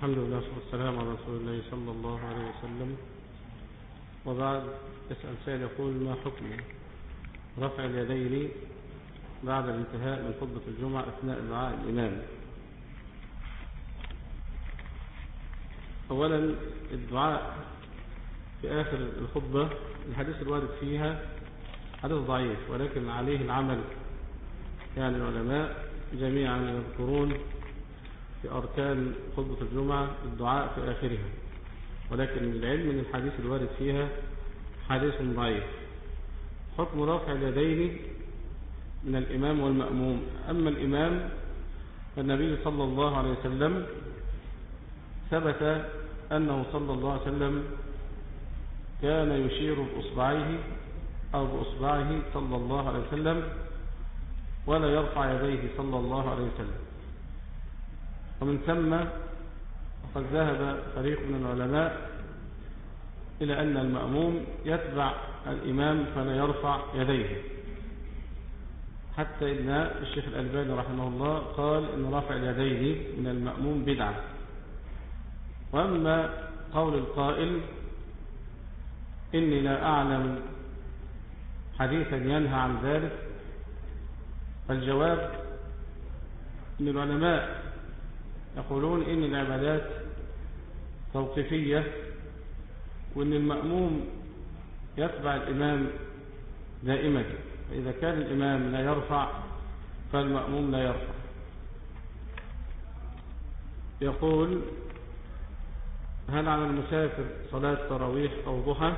الحمد لله والسلام على رسول الله صلى الله عليه وسلم. وبعد يسأل سائل يقول: ما حكم رفع اليدين بعد الانتهاء من خطبة الجمعة أثناء دعاء الإمام؟ أولا، الدعاء في آخر الخطبة الحديث الوارد فيها حديث ضعيف، ولكن عليه العمل، يعني العلماء جميعا يذكرون في أركان خطبة الجمعة الدعاء في آخرها، ولكن العلم من الحديث الوارد فيها حديث ضعيف. حكم رفع اليدين من الإمام والمأموم: أما الإمام فالنبي صلى الله عليه وسلم ثبت أنه صلى الله عليه وسلم كان يشير بأصبعيه أو بأصبعه صلى الله عليه وسلم ولا يرفع يديه صلى الله عليه وسلم. ومن ثم قد ذهب فريق من العلماء إلى أن المأموم يتبع الإمام فلا يرفع يديه، حتى إن الشيخ الألباني رحمه الله قال إن رفع اليدين من المأموم بدعة. وأما قول القائل إني لا أعلم حديثا ينهى عن ذلك، فالجواب أن العلماء يقولون إن العبادات توقيفية، وأن المأموم يتبع الإمام دائما، فإذا كان الإمام لا يرفع فالمأموم لا يرفع. يقول: هل على المسافر صلاة تراويح أو ضحى؟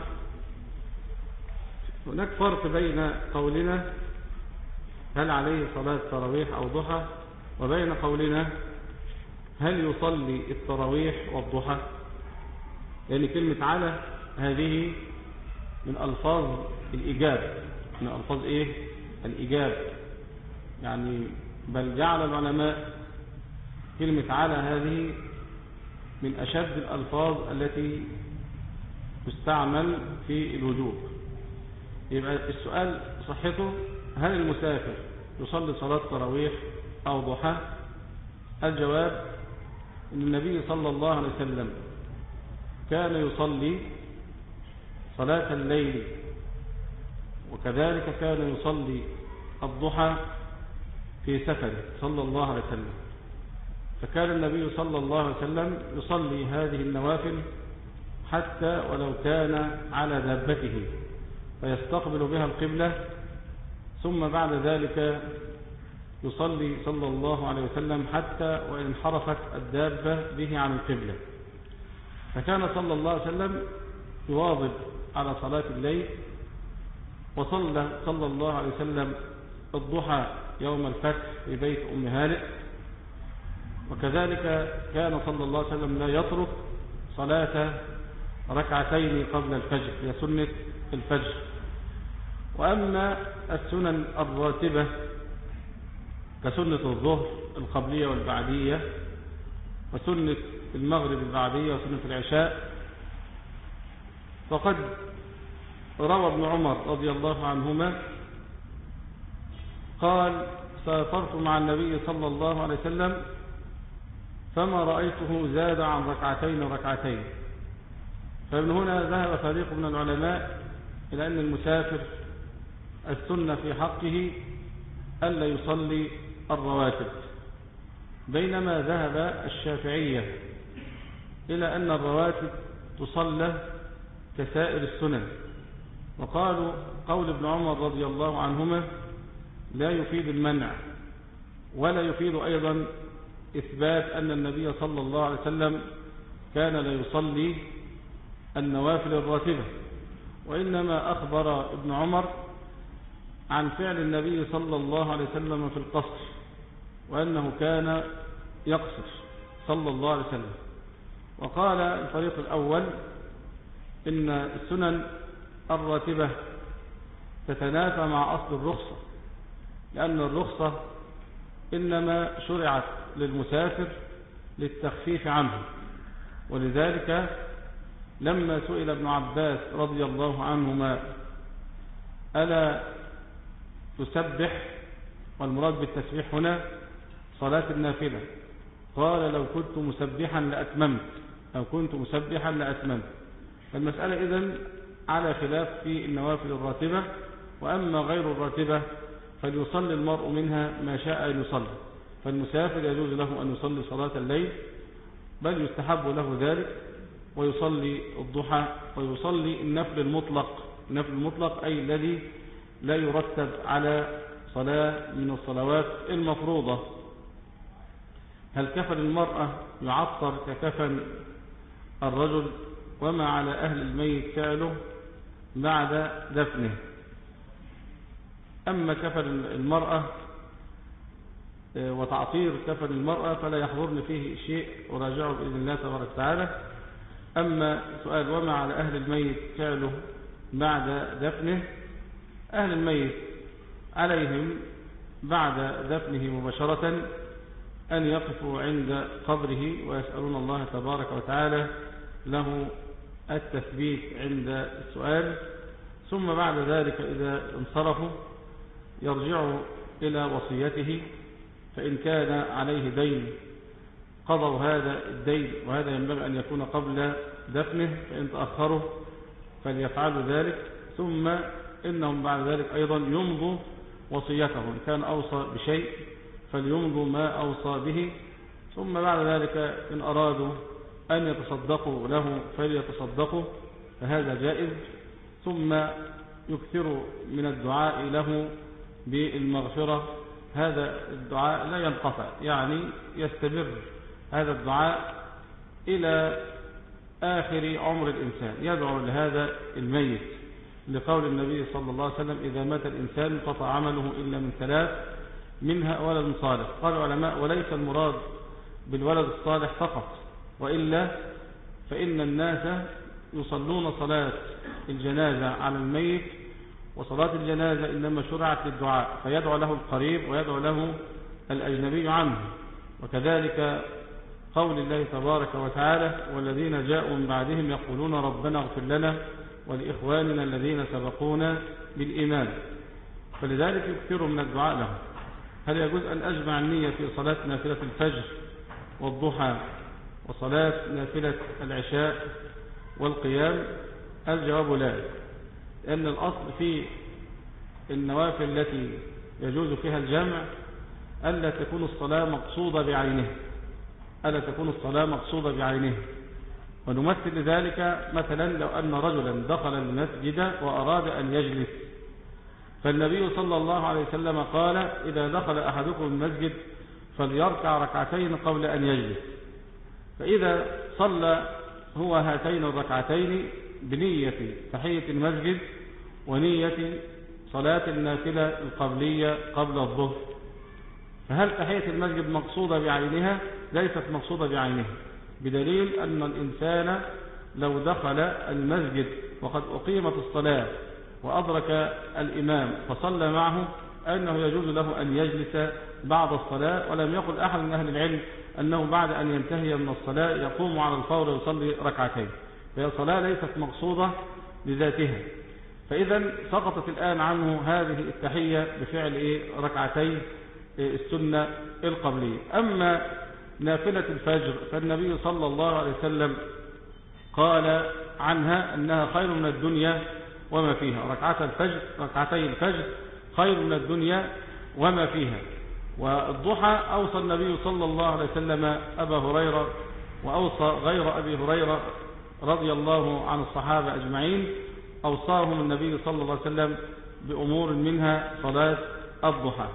هناك فرق بين قولنا هل عليه صلاة تراويح أو ضحى وبين قولنا هل يصلي التراويح والضحى، لأن كلمة على هذه من ألفاظ الإجابة، من ألفاظ الإجابة، يعني بل جعل العلماء كلمة على هذه من أشد الألفاظ التي تستعمل في الوجوب. يبقى السؤال صحته: هل المسافر يصلي صلاة تراويح أو ضحى؟ الجواب أن النبي صلى الله عليه وسلم كان يصلي صلاة الليل، وكذلك كان يصلي الضحى في سفره صلى الله عليه وسلم. فكان النبي صلى الله عليه وسلم يصلي هذه النوافل حتى ولو كان على دابته فيستقبل بها القبلة، ثم بعد ذلك يصلي صلى الله عليه وسلم حتى وإن انحرفت الدابة به عن القبلة. فكان صلى الله عليه وسلم يواظب على صلاة الليل، وصلى صلى الله عليه وسلم الضحى يوم الفتح في بيت أم هانئ، وكذلك كان صلى الله عليه وسلم لا يترك صلاة ركعتين قبل الفجر، هي سنة الفجر. وأما السنن الراتبة كسنة الظهر القبلية والبعدية، وسنة المغرب البعدية، وسنة العشاء، فقد روى ابن عمر رضي الله عنهما قال: سافرت مع النبي صلى الله عليه وسلم فما رأيته زاد عن ركعتين. فمن هنا ذهب فريق من العلماء إلى أن المسافر السنة في حقه ألا يصلي الرواتب، بينما ذهب الشافعية إلى أن الرواتب تصلى كسائر السنن. وقالوا قول ابن عمر رضي الله عنهما لا يفيد المنع، ولا يفيد أيضا إثبات أن النبي صلى الله عليه وسلم كان لا يصلي النوافل الراتبة، وإنما أخبر ابن عمر عن فعل النبي صلى الله عليه وسلم في القصر، وأنه كان يقصر صلى الله عليه وسلم. وقال الفريق الأول إن السنن الراتبة تتنافى مع أصل الرخصة، لأن الرخصة إنما شرعت للمسافر للتخفيف عنه. ولذلك لما سئل ابن عباس رضي الله عنهما ألا تسبح، والمراد بالتسبيح هنا صلاة النافلة، قال لو كنت مسبحا لأتممت، أو كنت مسبحا لأتممت. فالمسألة إذن على خلاف في النوافل الراتبة، وأما غير الراتبة فليصلي المرء منها ما شاء أن يصلي. فالمسافر يجوز له أن يصلي صلاة الليل، بل يستحب له ذلك، ويصلي الضحى، ويصلي النفل المطلق. النفل المطلق أي الذي لا يرتب على صلاة من الصلوات المفروضة. هل كفن المرأة يعطر ككفن الرجل؟ وما على أهل الميت فعله بعد دفنه. أما كفن المرأة وتعطير كفن المرأة فلا يحضرني فيه شيء، أراجعه بإذن الله تبارك وتعالى. أما سؤال وما على أهل الميت فعله بعد دفنه، أهل الميت عليهم بعد دفنه مباشرة أن يقفوا عند قبره ويسألون الله تبارك وتعالى له التثبيت عند السؤال، ثم بعد ذلك إذا انصرفوا يرجعوا إلى وصيته، فإن كان عليه دين قضوا هذا الدين، وهذا ينبغي أن يكون قبل دفنه، فإن تأخروا فليفعلوا ذلك، ثم إنهم بعد ذلك أيضا يمضوا وصيته، إن كان أوصى بشيء فليمضوا ما أوصى به، ثم بعد ذلك إن أرادوا أن يتصدقوا له فليتصدقوا، فهذا جائز، ثم يكثروا من الدعاء له بالمغفرة. هذا الدعاء لا ينقطع، يعني يستمر هذا الدعاء إلى آخر عمر الإنسان، يدعو لهذا الميت، لقول النبي صلى الله عليه وسلم إذا مات الإنسان قطع عمله إلا من ثلاث، منها ولد صالح. قال العلماء وليس المراد بالولد الصالح فقط، وإلا فإن الناس يصلون صلاة الجنازة على الميت، وصلاة الجنازة إنما شرعت للدعاء، فيدعو له القريب ويدعو له الأجنبي عنه. وكذلك قول الله تبارك وتعالى والذين جاءوا من بعدهم يقولون ربنا اغفر لنا ولإخواننا الذين سبقونا بالإيمان، فلذلك يكثر من الدعاء له. هل يجوز أن أجمع النية في صلاة نافلة الفجر والضحى وصلاة نافلة العشاء والقيام؟ الجواب لا، لأن الأصل في النوافل التي يجوز فيها الجمع ألا تكون الصلاة مقصودة بعينه، ألا تكون الصلاة مقصودة بعينه. ونمثل لذلك مثلا لو أن رجلا دخل المسجد وأراد أن يجلس، فالنبي صلى الله عليه وسلم قال إذا دخل أحدكم المسجد فليركع ركعتين قبل أن يجلس. فإذا صلى هو هاتين الركعتين بنية تحية المسجد ونية صلاة النافلة القبلية قبل الظهر، فهل تحية المسجد مقصودة بعينها؟ ليست مقصودة بعينها، بدليل أن الإنسان لو دخل المسجد وقد أقيمت الصلاة وأدرك الإمام فصلى معه أنه يجوز له أن يجلس بعد الصلاة، ولم يقل أحد من أهل العلم أنه بعد أن ينتهي من الصلاة يقوم على الفور ويصلي ركعتين، فهي صلاة ليست مقصودة لذاتها. فإذا سقطت الآن عنه هذه التحية بفعل ركعتين السنة القبلية. أما نافلة الفجر فالنبي صلى الله عليه وسلم قال عنها أنها خير من الدنيا وما فيها، ركعتي الفجر خير من الدنيا وما فيها. والضحى أوصى النبي صلى الله عليه وسلم أبا هريرة، وأوصى غير أبي هريرة رضي الله عن الصحابة أجمعين، أوصاهم النبي صلى الله عليه وسلم بأمور منها صلاة الضحى.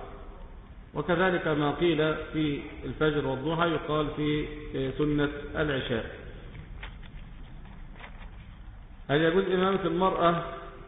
وكذلك ما قيل في الفجر والضحى يقال في سنة العشاء. هل يجوز إمامة المرأة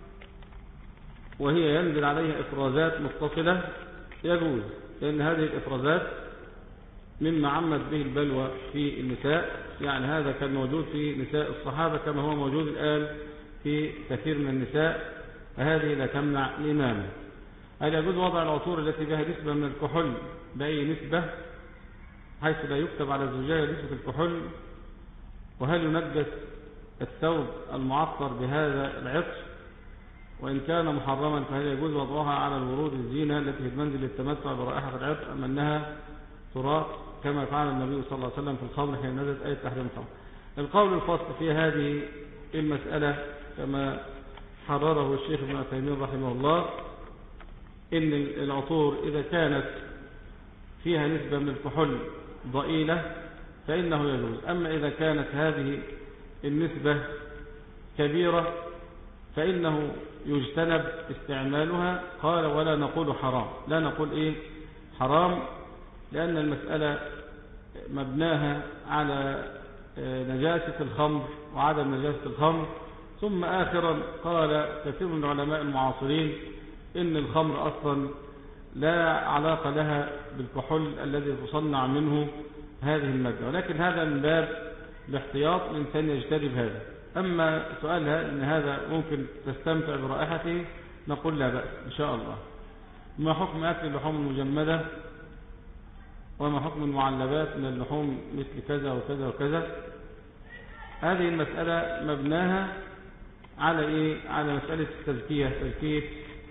وهي ينزل عليها إفرازات متصلة؟ يجوز، لأن هذه الإفرازات مما عمت به البلوى في النساء، يعني هذا كان موجود في نساء الصحابة كما هو موجود الآن في كثير من النساء، فهذه لا تمنع الإمامة. هل يجوز وضع العطور التي بها نسبة من الكحول بأي نسبة حيث لا يكتب على الزجاجة نسبة الكحول؟ وهل ينجس الثوب المعطر بهذا العطر؟ وإن كان محرما فهل يجوز وضعها على الورود الزينة التي في المنزل للتمتع برائحة العطر أم أنها تراق كما فعل النبي صلى الله عليه وسلم في الخمر حين نزلت آية تحريم الخمر. القول الفصل في هذه المسألة كما حرره الشيخ ابن عثيمين رحمه الله إن العطور إذا كانت فيها نسبة من الكحول ضئيلة فإنه يجوز. أما إذا كانت هذه النسبة كبيرة فإنه يجتنب استعمالها. قال ولا نقول حرام، لا نقول حرام، لأن المسألة مبناها على نجاسة الخمر وعدم نجاسة الخمر. ثم آخرا قال كثير من العلماء المعاصرين إن الخمر أصلا لا علاقة لها بالكحول الذي تصنع منه هذه المادة، ولكن هذا من باب الاحتياط الإنسان يجتنب هذا. أما سؤالها إن هذا ممكن تستمتع برائحته نقول لا بأس إن شاء الله. ما حكم أكل اللحوم المجمدة وما حكم المعلبات من اللحوم مثل كذا وكذا وكذا؟ هذه المسألة مبناها على على مسألة تزكية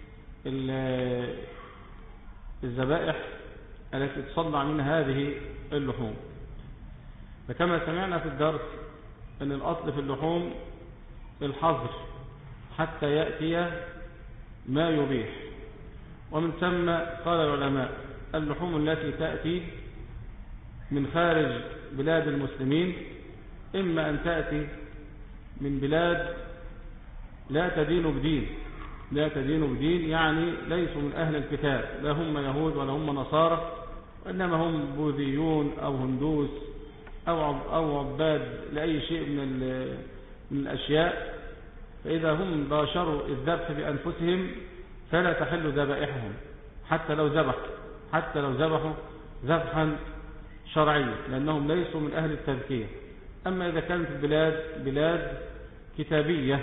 الذبائح التي تصنع منها هذه اللحوم. فكما سمعنا في الدرس أن الأصل في اللحوم الحظر حتى يأتي ما يبيح. ومن ثم قال العلماء اللحوم التي تأتي من خارج بلاد المسلمين إما أن تأتي من بلاد لا تدين بدين، يعني ليسوا من أهل الكتاب، لا هم يهود ولا هم نصارى، وإنما هم بوذيون أو هندوس أو عباد لأي شيء من الأشياء. فإذا هم باشروا الذبح بأنفسهم فلا تحل ذبائحهم حتى لو ذبحوا ذبحا شرعيا، لأنهم ليسوا من أهل التذكية. أما إذا كانت البلاد بلاد كتابية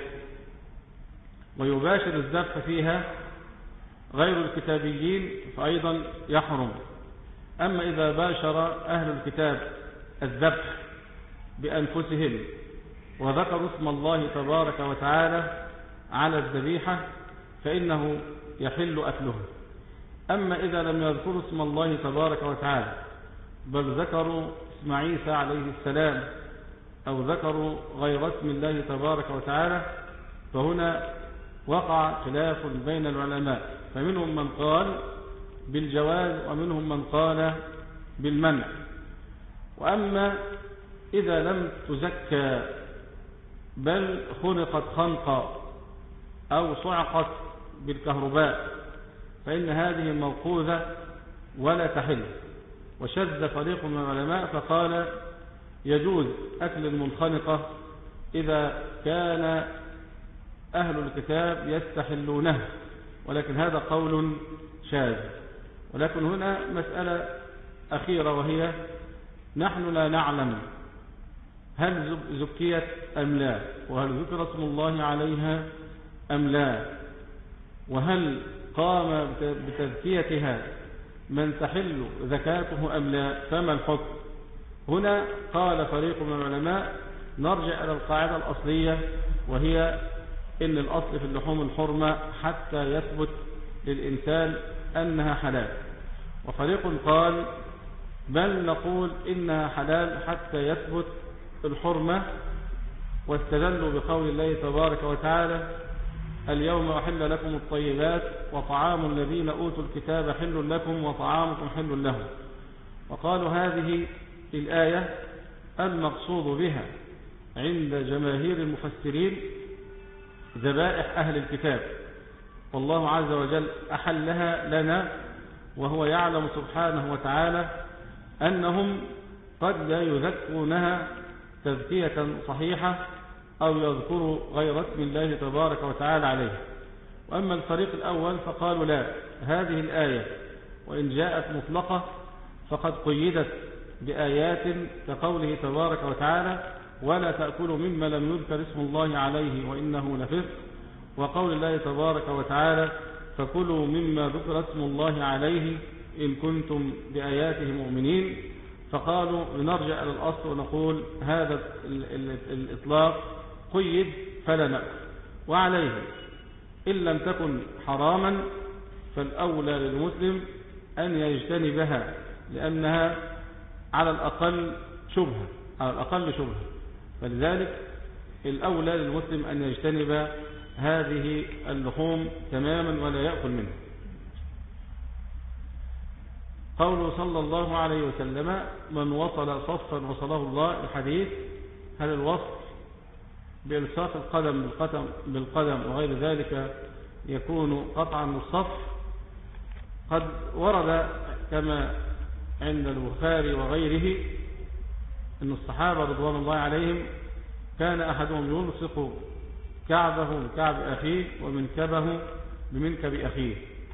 ويباشر الذبح فيها غير الكتابيين فأيضا يحرم. أما إذا باشر أهل الكتاب الذبح بأنفسهم وذكروا اسم الله تبارك وتعالى على الذبيحة فإنه يحل أكله. أما إذا لم يذكروا اسم الله تبارك وتعالى بل ذكروا اسم عيسى عليه السلام أو ذكروا غير اسم الله تبارك وتعالى فهنا وقع خلاف بين العلماء، فمنهم من قال بالجواز ومنهم من قال بالمنع. وأما إذا لم تزكى بل خنقت خنقا أو صعقت بالكهرباء فإن هذه موقوذة ولا تحل. وشذ فريق من العلماء فقال يجوز أكل المنخنقة إذا كان أهل الكتاب يستحلونه، ولكن هذا قول شاذ. ولكن هنا مسألة أخيرة وهي نحن لا نعلم هل زكيت أم لا، وهل ذكر اسم الله عليها أم لا، وهل قام بتزكيتها من تحل زكاته أم لا، فما الحكم؟ هنا قال فريق من العلماء نرجع إلى القاعدة الأصلية وهي إن الأصل في اللحوم الحرمة حتى يثبت للإنسان أنها حلال. وفريق قال بل نقول إنها حلال حتى يثبت الحرمة، واستدلوا بقول الله تبارك وتعالى اليوم أحل لكم الطيبات وطعام الذين أوتوا الكتاب حل لكم وطعامكم حل لهم. وقالوا هذه الآية المقصود بها عند جماهير المفسرين ذبائح أهل الكتاب، والله عز وجل أحلها لنا، وهو يعلم سبحانه وتعالى أنهم قد لا يذكرونها تذكية صحيحة أو يذكروا غير اسم الله تبارك وتعالى عليه. وأما الفريق الأول فقالوا لا، هذه الآية وإن جاءت مطلقة فقد قيدت بآيات كقوله تبارك وتعالى ولا تأكلوا مما لم يذكر اسم الله عليه وإنه لفسق، وقول الله تبارك وتعالى فكلوا مما ذكر اسم الله عليه إن كنتم بآياته مؤمنين. فقالوا لنرجع إلى الأصل ونقول هذا الإطلاق قيد فلا نأكل. وعليه إن لم تكن حراما فالأولى للمسلم أن يجتنبها، لأنها على الأقل شبهة، على الأقل شبهة. فلذلك الأولى للمسلم أن يجتنب هذه اللحوم تماما ولا يأكل منها. قوله صلى الله عليه وسلم: من وصل صفا وصله الله. الحديث: هل الوصل بإلصاق القدم بالقدم وغير ذلك يكون قطعا للصف؟ قد ورد كما عند البخاري وغيره أن الصحابة رضوان الله عليهم كان أحدهم يلصق كعبه بكعب أخيه ومنكبه بمنكب أخيه.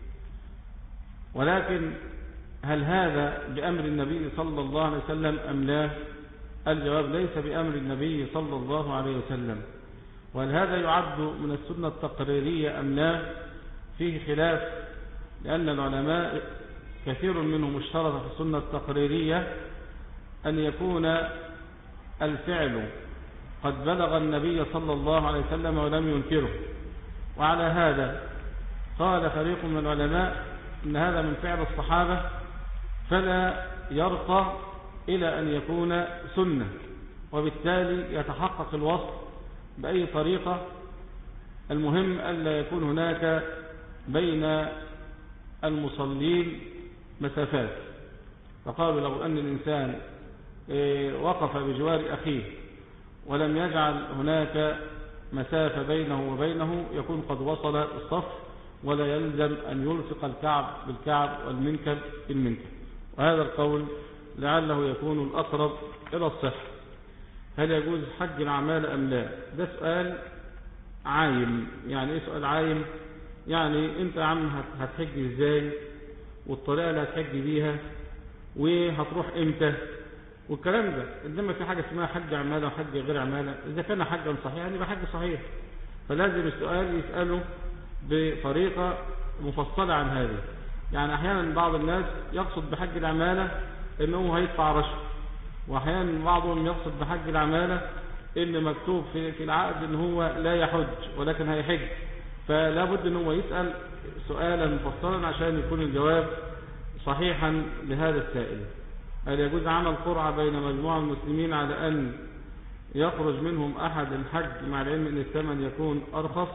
ولكن هل هذا بأمر النبي صلى الله عليه وسلم أم لا؟ الجواب: ليس بأمر النبي صلى الله عليه وسلم. وهل هذا يعد من السنة التقريرية أم لا؟ فيه خلاف، لأن العلماء كثير منهم اشترط في السنة التقريرية أن يكون الفعل قد بلغ النبي صلى الله عليه وسلم ولم ينكره. وعلى هذا قال فريق من العلماء إن هذا من فعل الصحابة فلا يرقى إلى أن يكون سنة، وبالتالي يتحقق الوصف بأي طريقة. المهم ألا يكون هناك بين المصلين مسافات. فقالوا لو أن الإنسان وقف بجوار أخيه ولم يجعل هناك مسافة بينه وبينه يكون قد وصل الصف، ولا يلزم أن يلصق الكعب بالكعب والمنكب بالمنكب. وهذا القول لعله يكون الأقرب إلى الصحة. هل يجوز حج الأعمال أم لا؟ ده سؤال عايم. يعني إيه سؤال عايم؟ يعني أنت يا عم هتحج إزاي، والطريقة اللي هتحج بيها، وهتروح إمتى، والكلام ده. إنما في حاجة اسمها حج عمالة وحج غير عمالة. إذا كان حجا صحيح يبقى حج صحيح، فلازم السؤال يسأله بطريقة مفصلة عن هذه. يعني أحيانا بعض الناس يقصد بحج العمالة إنه هيدفع رشوة، وأحيانا بعضهم يقصد بحج العمالة إن مكتوب في العقد إن هو لا يحج ولكن هيحج. فلا بد إن هو يسأل سؤالا مفصلا عشان يكون الجواب صحيحا لهذا السائل. هل يجوز عمل قرعة بين مجموعة من المسلمين على أن يخرج منهم أحد الحج مع العلم أن الثمن يكون أرخص؟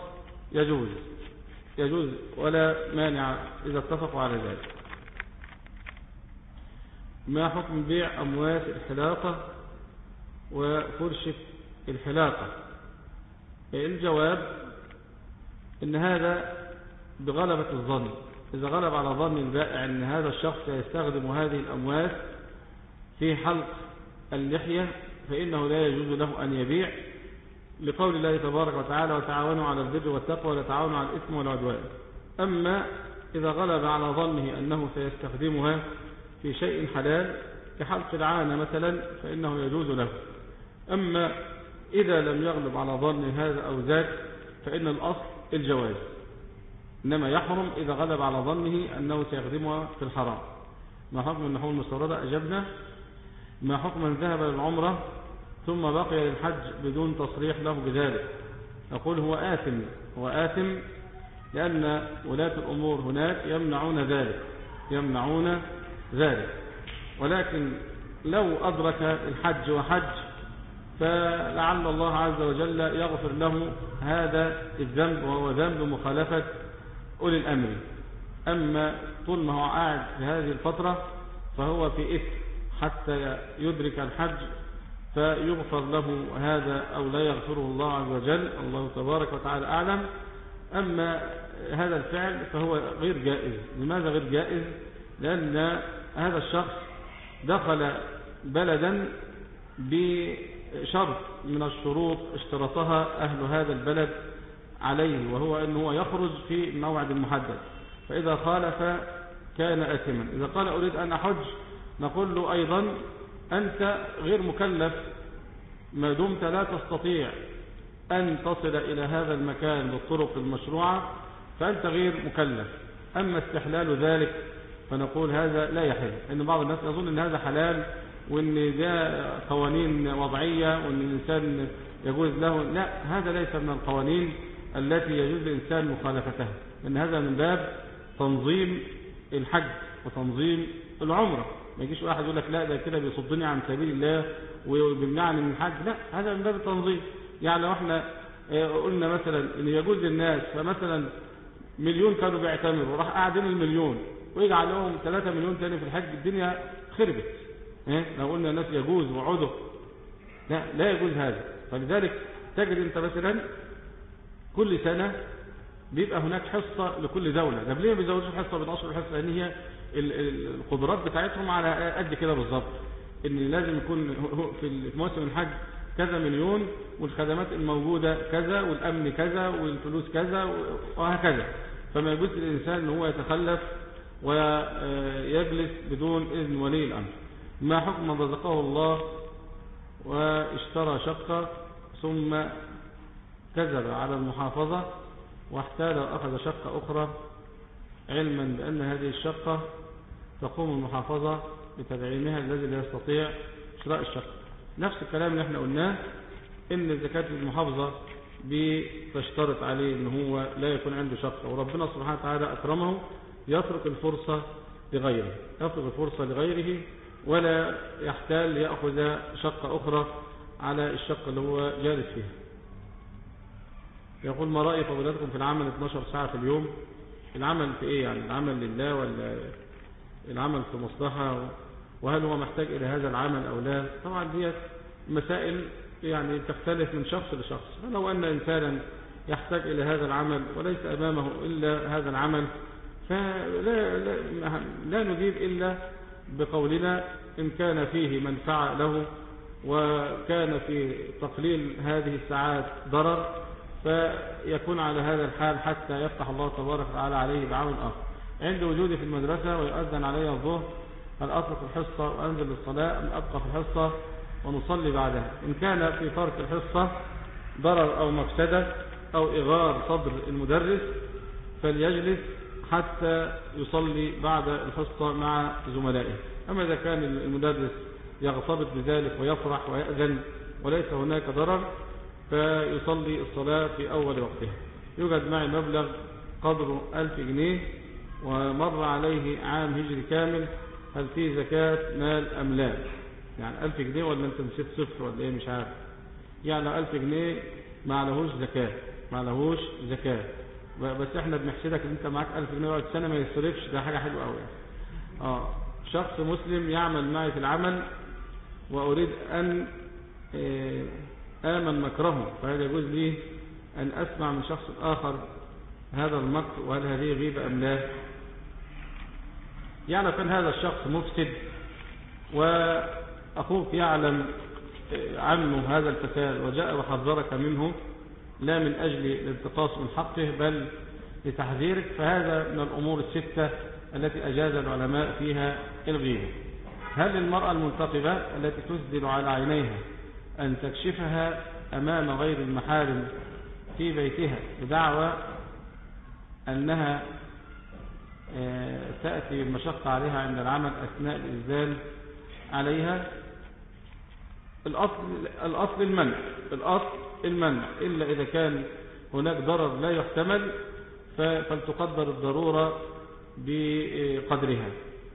يجوز ولا مانع إذا اتفقوا على ذلك. ما حكم بيع أموات الحلاقة وفرشة الحلاقة؟ الجواب إن هذا بغلبة الظن. إذا غلب على ظن البائع أن هذا الشخص يستخدم هذه الأموات في حلق اللحية فإنه لا يجوز له أن يبيع، لقول الله تبارك وتعالى: وتعاونوا على البر والتقوى ولا تعاونوا على الإثم والعدوان. أما إذا غلب على ظنه أنه سيستخدمها في شيء حلال كحلق العانة مثلا فإنه يجوز له. أما إذا لم يغلب على ظن هذا أو ذاك فإن الأصل الجواز، إنما يحرم إذا غلب على ظنه أنه سيخدمها في الحرام. ما حكم النحو المستوردة؟ أجبنا. ما حكم من ذهب للعمرة ثم بقي للحج بدون تصريح له بذلك؟ نقول هو آثم لأن ولاة الأمور هناك يمنعون ذلك. ولكن لو أدرك الحج وحج فلعل الله عز وجل يغفر له هذا الذنب، وهو ذنب مخالفة أولي الأمر. أما طول ما هو قاعد في هذه الفترة فهو في إثم حتى يدرك الحج فيغفر له هذا أو لا يغفره الله عز وجل، الله تبارك وتعالى أعلم. أما هذا الفعل فهو غير جائز. لماذا غير جائز؟ لأن هذا الشخص دخل بلدا بشرط من الشروط اشترطها أهل هذا البلد عليه، وهو أنه يخرج في الموعد المحدد، فإذا خالف كان آثما. إذا قال أريد أن أحج نقول له أيضا أنت غير مكلف ما دمت لا تستطيع أن تصل إلى هذا المكان بالطرق المشروعة، فأنت غير مكلف. أما استحلال ذلك فنقول هذا لا يحل، لأن بعض الناس يظن أن هذا حلال وأن ده قوانين وضعية وأن الإنسان يجوز له. لا، هذا ليس من القوانين التي يجوز الإنسان مخالفتها، لأن هذا من باب تنظيم الحج وتنظيم العمرة. ما يجيش واحد يقول لك لا ده كده بيصدني عن سبيل الله وبيمنعني من الحج، لا، هذا من باب التنظيم. يعني لو احنا قلنا مثلا ان يجوز للناس، فمثلا مليون كانوا بيعتمروا وراح قاعدين المليون ويجعل لهم 3 مليون تاني في الحج، الدنيا خربت. لو قلنا الناس يجوز وعوده، لا يجوز هذا. فلذلك تجد انت مثلا كل سنة بيبقى هناك حصة لكل دولة. ده ليه ما بيزودوش الحصة بنشر الحصة؟ لان هي القدرات بتاعتهم على قد كده بالظبط، ان لازم يكون في موسم الحج كذا مليون، والخدمات الموجودة كذا، والامن كذا، والفلوس كذا، وهكذا. فما يجوز للإنسان ان هو يتخلف ويجلس بدون إذن ولي الأمر. ما حكم من رزقه الله واشترى شقة ثم كذب على المحافظة واحتال وأخذ شقة أخرى علما بأن هذه الشقة تقوم المحافظة بتدعيمها الذي لا يستطيع شراء الشقة؟ نفس الكلام اللي احنا قلناه، ان زكاة المحافظة بتشترط عليه ان هو لا يكون عنده شقة، وربنا سبحانه وتعالى أكرمه، يترك الفرصة لغيره ولا يحتال يأخذ شقة أخرى على الشقة اللي هو جالس فيها. يقول: ما رأي فضيلتكم في العمل 12 ساعة في اليوم؟ العمل في ايه يعني؟ العمل لله ولا العمل في مصلحة؟ وهل هو محتاج إلى هذا العمل أو لا؟ طبعا دي مسائل يعني تختلف من شخص لشخص. فلو أن إنسانا يحتاج إلى هذا العمل وليس أمامه إلا هذا العمل، فلا نجيب إلا بقولنا إن كان فيه منفعة له وكان في تقليل هذه الساعات ضرر، فيكون على هذا الحال حتى يفتح الله تبارك وتعالى عليه بعمل آخر. عند وجودي في المدرسة ويؤذن علي الظهر، هل أترك الحصة وأنزل للصلاة أم أبقى في الحصة ونصلي بعدها؟ إن كان في ترك الحصة ضرر أو مفسدة أو إغار صدر المدرس فليجلس حتى يصلي بعد الحصة مع زملائه. أما إذا كان المدرس يغتبط بذلك ويفرح ويأذن وليس هناك ضرر، فيصلي الصلاة في أول وقتها. يوجد معي مبلغ قدره 1000 جنيه ومر عليه عام هجري كامل، هل فيه زكاة مال أم لا؟ يعني 1000 جنيه ولا أنت نسيت صفر ولا إيه؟ مش عارف. يعني 1000 جنيه ما عليهوش زكاة. بس احنا بنحسدك ان انت معاك 1000 جنيه وقت سنة ما يصرفش، ده حاجة حلوة قوي يعني. شخص مسلم يعمل معي في العمل وأريد أن آمن مكرهه، فهل يجوز لي أن أسمع من شخص آخر هذا المكر، وهل هذه غيبة أم لا؟ يعني كان هذا الشخص مفسد وأخوك يعلم عنه هذا الفساد وجاء وحذرك منه، لا من أجل الانتقاص من حقه بل لتحذيرك، فهذا من الأمور الستة التي أجاز العلماء فيها الغيبة. هل المرأة المنتقبة التي تسدل على عينيها أن تكشفها أمام غير المحارم في بيتها بدعوى أنها تأتي بالمشقة عليها عند العمل أثناء الإنزال عليها؟ الأصل المنع، إلا إذا كان هناك ضرر لا يحتمل فلتقدر الضرورة بقدرها.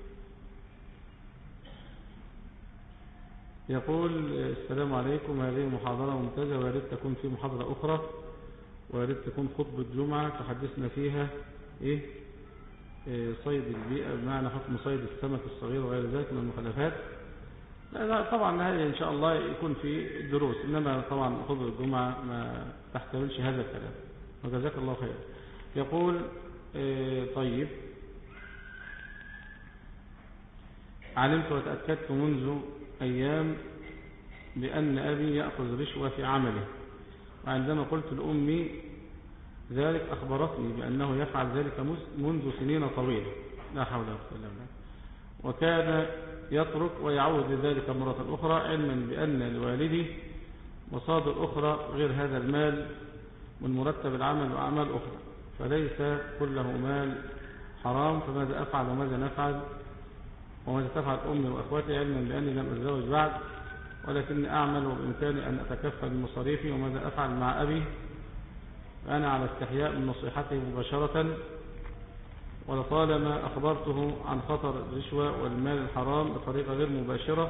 يقول: السلام عليكم، هذه محاضرة ممتازة وياريت تكون في محاضرة أخرى، وياريت تكون خطبة جمعة تحدثنا فيها صيد البيئة بمعنى حكم صيد السمك الصغير وغير ذلك من المخلفات. لا طبعا هذه إن شاء الله يكون في الدروس، إنما طبعا خطبة الجمعة ما تحتملش هذا الكلام. وجزاك الله خير. يقول: طيب، علمت وتأكدت منذ أيام بأن أبي يأخذ رشوة في عمله، وعندما قلت لأمي ذلك أخبرتني بأنه يفعل ذلك منذ سنين طويلة، لا حول ولا قوة إلا بالله، وكان يترك ويعود لذلك مرة أخرى، علما بأن لوالدي مصادر أخرى غير هذا المال من مرتب العمل وأعمال أخرى، فليس كله مال حرام، فماذا أفعل وماذا نفعل وماذا تفعل أمي وأخواتي، علما بأني لم أتزوج بعد ولكني أعمل وبإمكاني أن أتكفل بمصاريفي، وماذا أفعل مع أبي؟ أنا على استحياء من نصيحته مباشرة، ولطالما أخبرته عن خطر الرشوة والمال الحرام بطريقة غير مباشرة،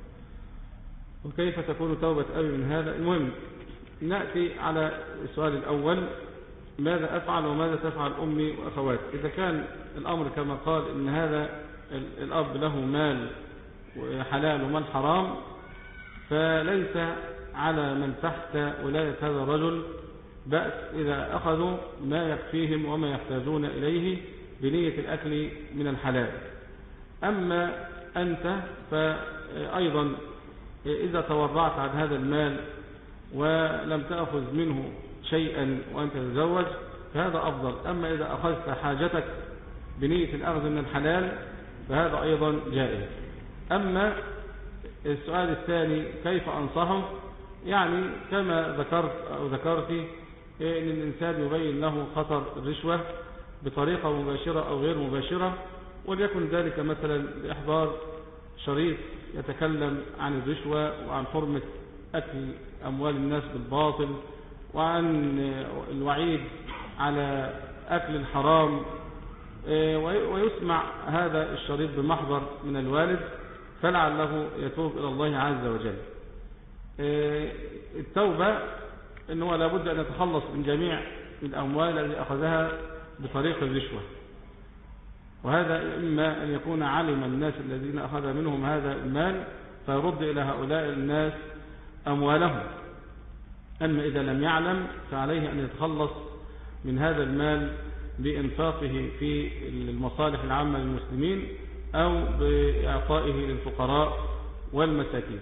وكيف تكون توبة أبي من هذا؟ المهم نأتي على السؤال الأول: ماذا أفعل وماذا تفعل أمي وأخواتي؟ إذا كان الأمر كما قال إن هذا الأب له مال حلال ومال حرام، فليس على من تحت ولاية هذا الرجل بأس إذا أخذوا ما يكفيهم وما يحتاجون إليه بنية الأكل من الحلال. أما أنت فأيضا إذا تورعت عن هذا المال ولم تأخذ منه شيئا وأنت تتزوج فهذا أفضل. أما إذا أخذت حاجتك بنية الأخذ من الحلال فهذا أيضا جائز. أما السؤال الثاني: كيف أنصحه؟ يعني كما ذكرت أو ذكرتي إن الإنسان يبين له خطر الرشوة بطريقة مباشرة أو غير مباشرة، وليكن ذلك مثلا بإحضار شريط يتكلم عن الرشوة وعن حرمة أكل أموال الناس بالباطل وعن الوعيد على أكل الحرام، ويسمع هذا الشريط بمحضر من الوالد فلعله يتوب إلى الله عز وجل. التوبة إنه لابد أن يتخلص من جميع الأموال التي أخذها بطريق الرشوة، وهذا إما أن يكون علم الناس الذين أخذ منهم هذا المال فيرد إلى هؤلاء الناس أموالهم. أما إذا لم يعلم فعليه أن يتخلص من هذا المال بإنفاقه في المصالح العامة للمسلمين أو بإعطائه للفقراء والمساكين.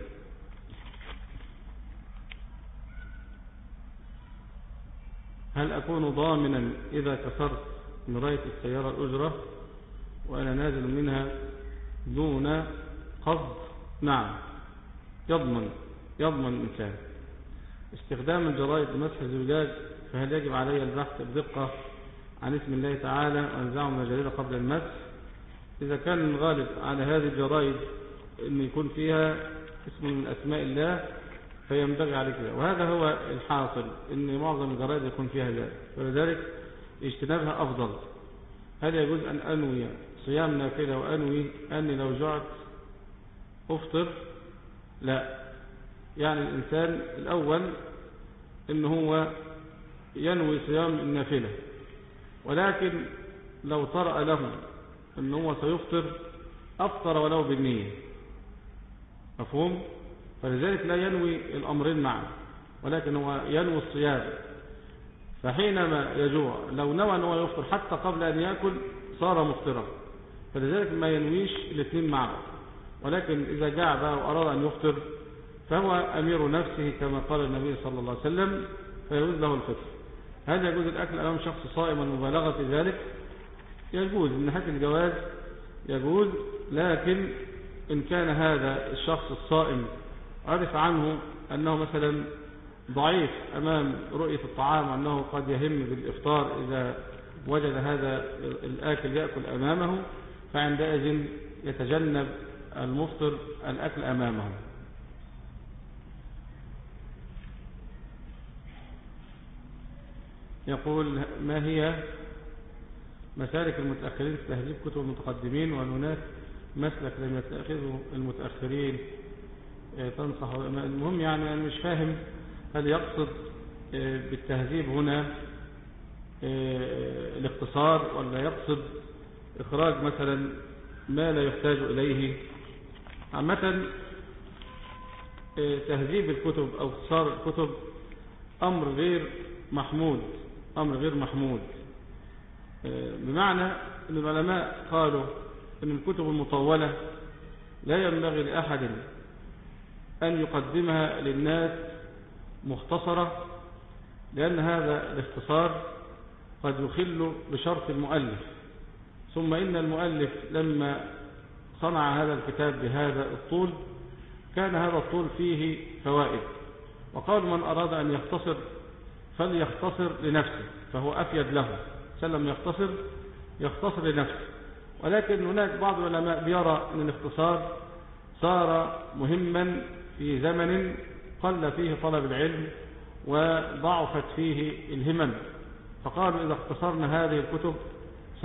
هل أكون ضامنا إذا كسرت مراية السيارة الأجرة وأنا نازل منها دون قصد؟ نعم، يضمن الإنسان. استخدام الجرائد لمسح الزجاج، فهل يجب علي البحث بدقة عن اسم الله تعالى وأنزعه من الجريدة قبل المسح؟ إذا كان الغالب على هذه الجرائد أن يكون فيها اسم من أسماء الله فينبغي عليك ذلك، وهذا هو الحاصل، أن معظم الجرائد يكون فيها ذلك، ولذلك اجتنابها أفضل. هل يجوز أن أنوي صيام نافلة وأنوي أني لو جعت أفطر؟ لا، يعني الإنسان الأول إنه هو ينوي صيام النافلة، ولكن لو طرأ له إنه هو سيفطر أفطر ولو بالنية، مفهوم؟ فلذلك لا ينوي الأمرين معا، ولكن هو ينوي الصيام. فحينما يجوع لو نوى أنه يفطر حتى قبل أن يأكل صار مفطرا، فلذلك ما ينويش الاثنين معا. ولكن إذا جاع بقى وأراد أن يفطر فهو أمير نفسه كما قال النبي صلى الله عليه وسلم، فيجوز له الفطر. هذا يجوز الأكل أمام شخص صائم المبالغة في ذلك؟ يجوز من ناحية الجواز، يجوز، لكن إن كان هذا الشخص الصائم عرف عنه أنه مثلا ضعيف أمام رؤية الطعام، أنه قد يهم بالإفطار إذا وجد هذا الآكل يأكل أمامه، فعندئذ يتجنب المفطر الأكل أمامه. يقول: ما هي مسالك المتأخرين في تهذيب كتب المتقدمين، وأن هناك مسلك لم يتأخذه المتأخرين تنصح؟ المهم يعني أنا مش فاهم، هل يقصد بالتهذيب هنا الاختصار ولا يقصد إخراج مثلا ما لا يحتاج إليه؟ عامة تهذيب الكتب أو اختصار الكتب أمر غير محمود، بمعنى أن العلماء قالوا أن الكتب المطولة لا ينبغي لأحد أن يقدمها للناس مختصرة، لأن هذا الاختصار قد يخل بشرط المؤلف. ثم إن المؤلف لما صنع هذا الكتاب بهذا الطول كان هذا الطول فيه فوائد، وقال: من أراد أن يختصر فليختصر لنفسه فهو أفيد له، سلم يختصر لنفسه. ولكن هناك بعض العلماء بيرى أن الاختصار صار مهما في زمن قل فيه طلب العلم وضعفت فيه الهمم، فقالوا: إذا اختصرنا هذه الكتب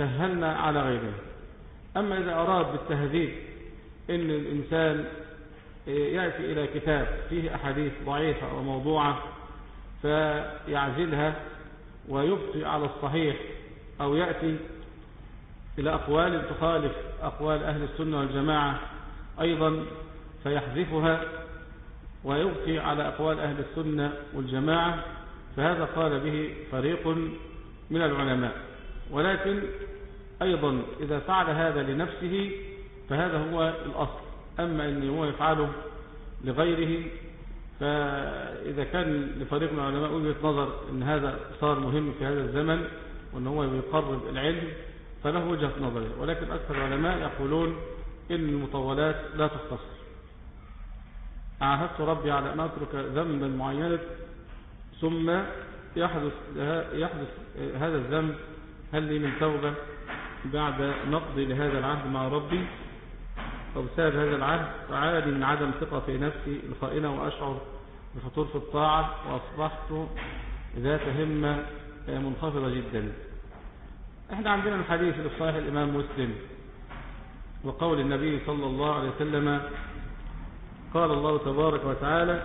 سهلنا على غيره. أما إذا أراد بالتهذيب إن الإنسان يأتي إلى كتاب فيه أحاديث ضعيفة أو موضوعة فيعزلها ويبقي على الصحيح، أو يأتي إلى أقوال تخالف أقوال أهل السنة والجماعة أيضا فيحذفها ويبقي على أقوال أهل السنة والجماعة، فهذا قال به فريق من العلماء. ولكن أيضا إذا فعل هذا لنفسه فهذا هو الأصل. أما أن هو يفعله لغيره، فإذا كان لفريق من العلماء وجهة نظر أن هذا صار مهم في هذا الزمن وأن هو يقرب العلم فله وجهة نظره، ولكن أكثر العلماء يقولون إن المطولات لا تختصر. عاهدت ربي على أن أترك ذنبا معينا ثم يحدث هذا الذنب، هل لي من توبة بعد نقضي لهذا العهد مع ربي أو بسبب هذا العهد؟ فعادي من عدم ثقة في نفسي الخائنة وأشعر بفتور في الطاعة وأصبحت ذات همة منخفضة جدا. احنا عندنا الحديث في صحيح الإمام مسلم وقول النبي صلى الله عليه وسلم قال الله تبارك وتعالى،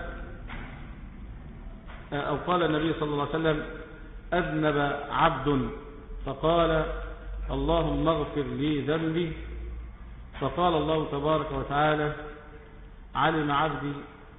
أو قال النبي صلى الله عليه وسلم أذنب عبد فقال اللهم اغفر لي ذنبي، فقال الله تبارك وتعالى علم عبدي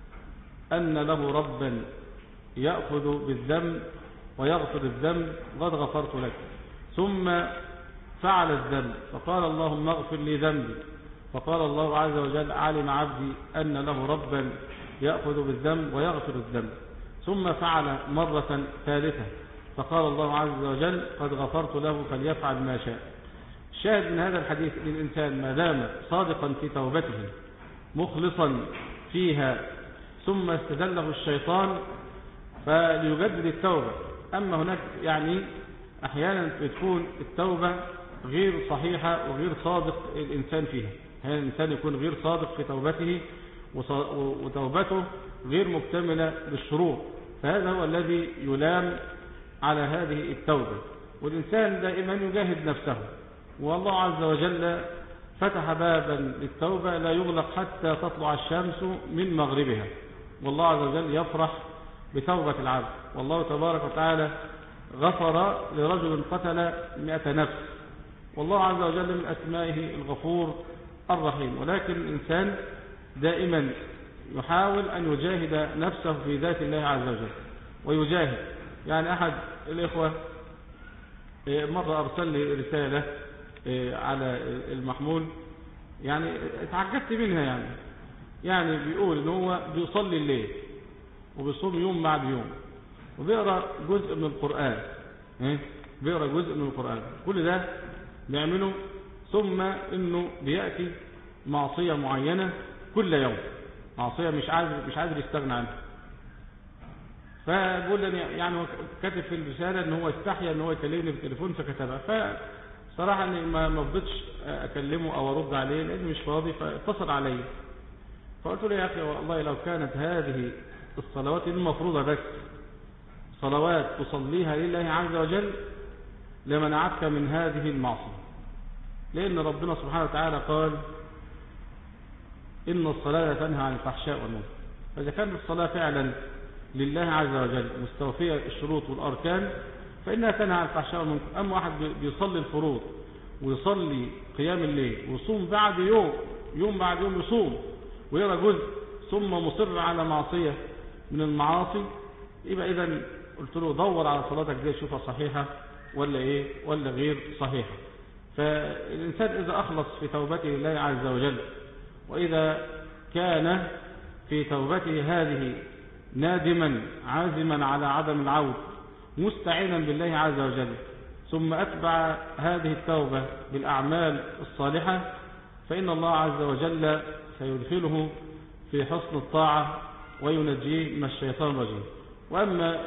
أن له ربا يأخذ بالذنب ويغفر الذنب قد غفرت لك، ثم فعل الذنب فقال اللهم اغفر لي ذنبي، فقال الله عز وجل علم عبدي أن له ربا يأخذ بالذنب ويغفر الذنب، ثم فعل مرة ثالثة فقال الله عز وجل قد غفرت له فليفعل ما شاء. الشاهد من هذا الحديث ان الإنسان ما دام صادقا في توبته مخلصا فيها ثم استدله الشيطان فليجدد التوبة. أما هناك يعني أحيانا بتكون التوبة غير صحيحة وغير صادق الإنسان فيها، أحيانا الإنسان يكون غير صادق في توبته وتوبته غير مكتملة بالشروط، فهذا هو الذي يلام على هذه التوبة. والإنسان دائما يجاهد نفسه، والله عز وجل فتح بابا للتوبة لا يغلق حتى تطلع الشمس من مغربها، والله عز وجل يفرح بتوبة العبد. والله تبارك وتعالى غفر لرجل قتل 100 نفس، والله عز وجل من أسمائه الغفور الرحيم. ولكن الإنسان دائما يحاول أن يجاهد نفسه في ذات الله عز وجل ويجاهد. يعني أحد الإخوة مرة أرسل لي رسالة على المحمول، يعني اتعجبت منها، يعني بيقول إن هو بيصلي الليل وبيصوم يوم بعد يوم وبيقرأ جزء من القرآن، بيقرأ جزء من القرآن، كل ده بيعمله، ثم إنه بيأتي معصية معينة كل يوم، معصية مش عايز يستغنى عنها. فبقول لي يعني كاتب في الرسالة ان هو استحيا ان هو يكلمني في التليفون فكتبها، فصراحة اني ما رضيتش اكلمه او ارد عليه لاني مش فاضي، فاتصل علي فقلت له يا اخي والله لو كانت هذه الصلوات المفروضة بس صلوات تصليها لله عز وجل لمنعتك من هذه المعصية، لان ربنا سبحانه وتعالى قال إن الصلاة تنهى عن الفحشاء والمنكر. فإذا كانت الصلاة فعلا لله عز وجل مستوفية الشروط والأركان فإنها تنهى عن الفحشاء والمنكر. أما واحد بيصلي الفروض ويصلي قيام الليل ويصوم بعد يوم بعد يوم يصوم ويرى جزء ثم مصر على معصية من المعاصي، يبقى إذن قلت له دور على صلاتك دي شوفها صحيحة ولا غير صحيحة. فالإنسان إذا أخلص في توبته لله عز وجل، وإذا كان في توبته هذه نادما عازما على عدم العود مستعينا بالله عز وجل، ثم أتبع هذه التوبة بالأعمال الصالحة، فإن الله عز وجل سيدخله في حسن الطاعة وينجيه من الشيطان الرجيم. وأما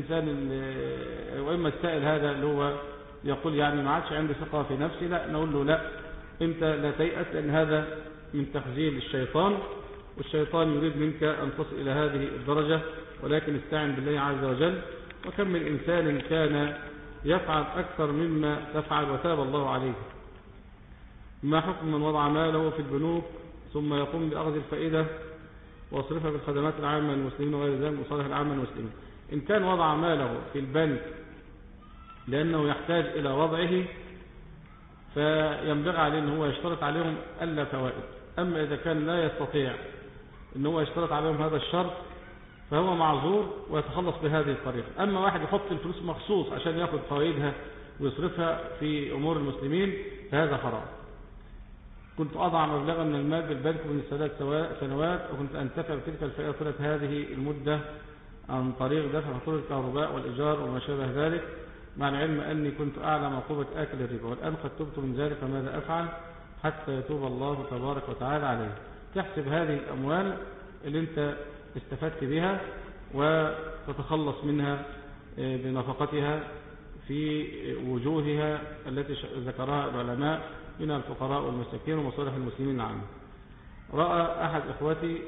السائل هذا اللي هو يقول يعني ما عادش عندي ثقة في نفسي، لا نقول له لا، أنت لا تيأس، لأن هذا من تخزيل الشيطان، والشيطان يريد منك أن تصل إلى هذه الدرجة، ولكن استعن بالله عز وجل. وكم من إنسان كان يفعل أكثر مما تفعل وتاب الله عليه. ما حكم من وضع ماله في البنوك ثم يقوم بأخذ الفائدة ويصرفها في الخدمات العامة للمسلمين وغير ذلك وصالح العامة للمسلمين؟ إن كان وضع ماله في البنك لأنه يحتاج إلى وضعه فينبغي عليه أنه يشترط عليهم ألا فوائد. أما إذا كان لا يستطيع أنه يشترط عليهم هذا الشرط فهو معذور ويتخلص بهذه الطريقة. أما واحد يحط الفلوس مخصوص عشان يأخذ فوائدها ويصرفها في أمور المسلمين فهذا حرام. كنت أضع مبلغا من المال بالبنك من 3 سنوات وكنت أنتفع بتلك الفائدة طيلة هذه المدة عن طريق دفع فاتورة الكهرباء والإيجار وما شابه ذلك، مع العلم أني كنت أعلم عقوبة آكل الربا، والآن قد تبت من ذلك، فماذا أفعل حتى يتوب الله تبارك وتعالى عليه؟ تحسب هذه الأموال اللي أنت استفدت بها وتتخلص منها بنفقتها في وجوهها التي ذكرها العلماء من الفقراء والمساكين ومصالح المسلمين العامة. رأى أحد إخوتي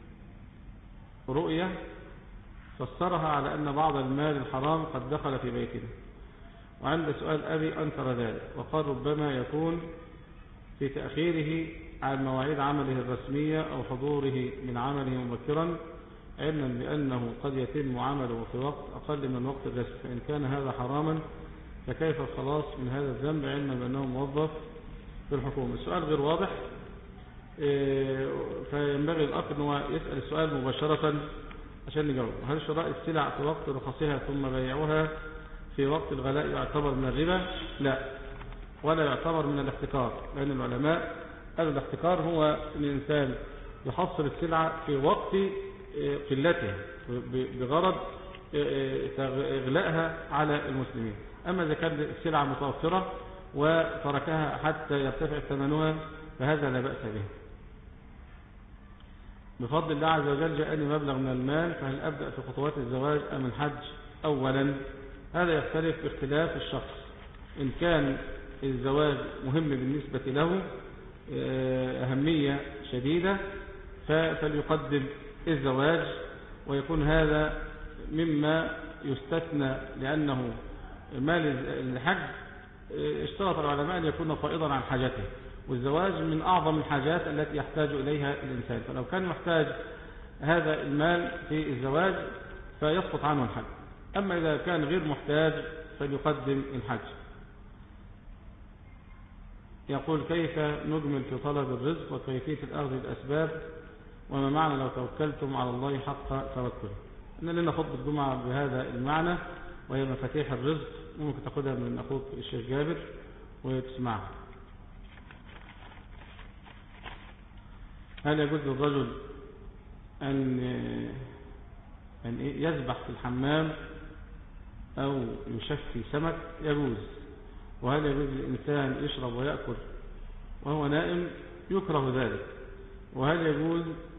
رؤية فسرها على أن بعض المال الحرام قد دخل في بيتنا، وعند سؤال أبي أنكر ذلك وقال ربما يكون في تأخيره عن مواعيد عمله الرسمية أو حضوره من عمله مبكرا، علما بأنه قد يتم عمله في وقت أقل من وقت الرسم، فإن كان هذا حراما فكيف الخلاص من هذا الذنب علما بأنه موظف في الحكومة؟ السؤال غير واضح، فينبغي الأخ أنه يسأل السؤال مباشرة عشان نجاوب. هل شراء السلع في وقت رخصها ثم بيعها في وقت الغلاء يعتبر من الربا؟ لا، ولا يعتبر من الاحتكار، لأن العلماء قالوا الاحتكار هو أن الإنسان يحصل السلعة في وقت قلتها بغرض إغلاءها على المسلمين. أما إذا كانت السلعة متوفرة وتركها حتى يرتفع ثمنها فهذا لا بأس به. بفضل الله عز وجل جاءني مبلغ من المال، فهل أبدأ في خطوات الزواج أم الحج أولا؟ هذا يختلف باختلاف الشخص. إن كان الزواج مهم بالنسبة له أهمية شديدة فليقدم الزواج، ويكون هذا مما يستثنى، لأنه مال الحج اشترط العلماء أن يكون فائضا عن حاجته، والزواج من أعظم الحاجات التي يحتاج إليها الإنسان، فلو كان محتاج هذا المال في الزواج فيسقط عنه الحج. أما إذا كان غير محتاج فليقدم الحج. يقول كيف نجمل في طلب الرزق وكيفية الأخذ بالأسباب، وما معنى لو توكلتم على الله حق توكله؟ إن لنا خطبة الجمعة بهذا المعنى وهي مفاتيح الرزق، ممكن تأخذها من أخوك الشيخ جابر وتسمعها. هل يجوز للرجل أن يسبح في الحمام أو يشفي سمك؟ يجوز. وهل يجوز للإنسان يشرب ويأكل وهو نائم؟ يكره ذلك. وهل يجوز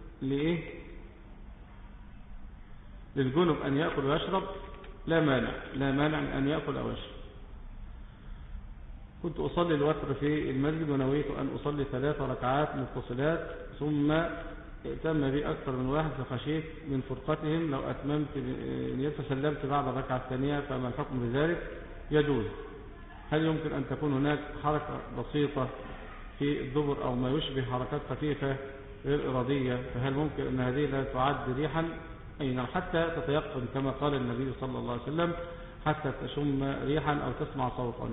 للجنب أن يأكل ويشرب؟ لا مانع من أن يأكل أو يشرب. كنت أصلي الوتر في المسجد ونويت أن أصلي 3 ركعات متصلات، ثم ائتم بي أكثر من واحد فخشيت من فرقتهم لو أتممت فسلمت بعد الركعة الثانية، فما الحكم بذلك؟ يجوز. هل يمكن أن تكون هناك حركة بسيطة في الدبر أو ما يشبه حركات خفيفة غير إرادية، فهل ممكن أن هذه لا تعد ريحا؟ أي نعم، حتى تتيقن كما قال النبي صلى الله عليه وسلم حتى تشم ريحا أو تسمع صوتا.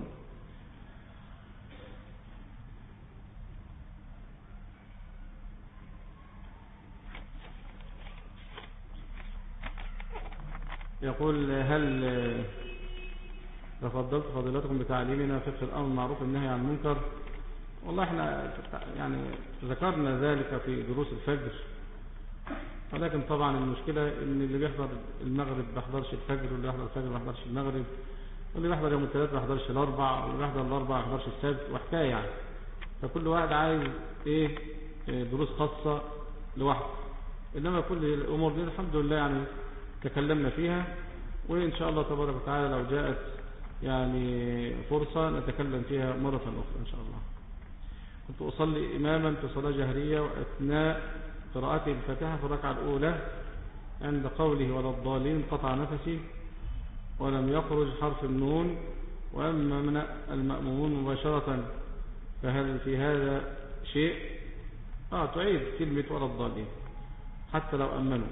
يقول هل تفضلت فضيلتكم بتعليمنا فقه الأمر المعروف والنهي عن المنكر؟ والله احنا يعني ذكرنا ذلك في دروس الفجر، ولكن طبعا المشكلة ان اللي بيحضر المغرب ما بيحضرش الفجر، واللي بيحضر الفجر ما بيحضرش المغرب، واللي بيحضر يوم الثلاث ما بيحضرش الاربع، واللي بيحضر الاربع ما بيحضرش السبت، وحكايه يعني. فكل واحد عايز دروس خاصة لوحده. انما كل الامور دي الحمد لله يعني تكلمنا فيها، وان شاء الله تبارك وتعالى لو جاءت يعني فرصة نتكلم فيها مرة أخرى إن شاء الله. كنت أصلي إماما في صلاة جهرية، وأثناء قراءتي الفاتحة في الركعة الأولى عند قوله ولا الضالين قطع نفسي ولم يخرج حرف النون وأما من المأمومون مباشرة فهل في هذا شيء؟ تعيد كلمة ولا الضالين حتى لو أمنوا.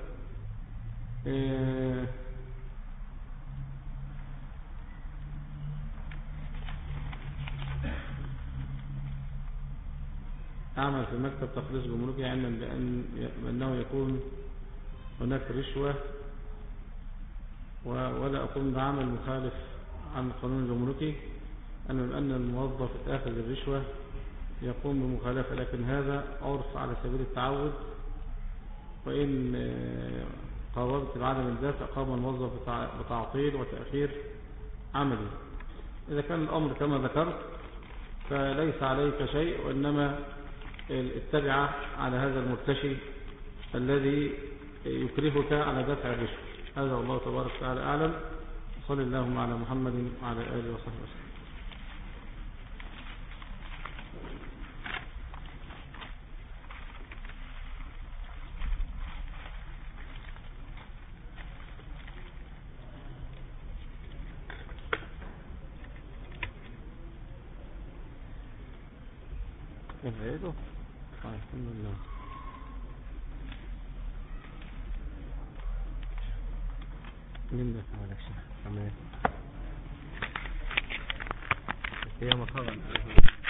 أعمل في مكتب تخليص جمركي علما بأنه يكون هناك رشوة ولا أقوم بعمل مخالف عن القانون الجمركي، أن الموظف آخذ الرشوة يقوم بمخالفة، لكن هذا عرف على سبيل التعود، وإن قاومت بعدم الدافع قام الموظف بتعطيل وتأخير عملي. إذا كان الأمر كما ذكرت فليس عليك شيء، وإنما اتبع على هذا المرتشي الذي يكرهك على دفع الرشوة. هذا الله تبارك وتعالى أعلم. صلى اللهم على محمد وعلى آله وصحبه وسلم. الفيديو الحمد لله. مين ده على الشيخ؟ تمام. هي مخاوة.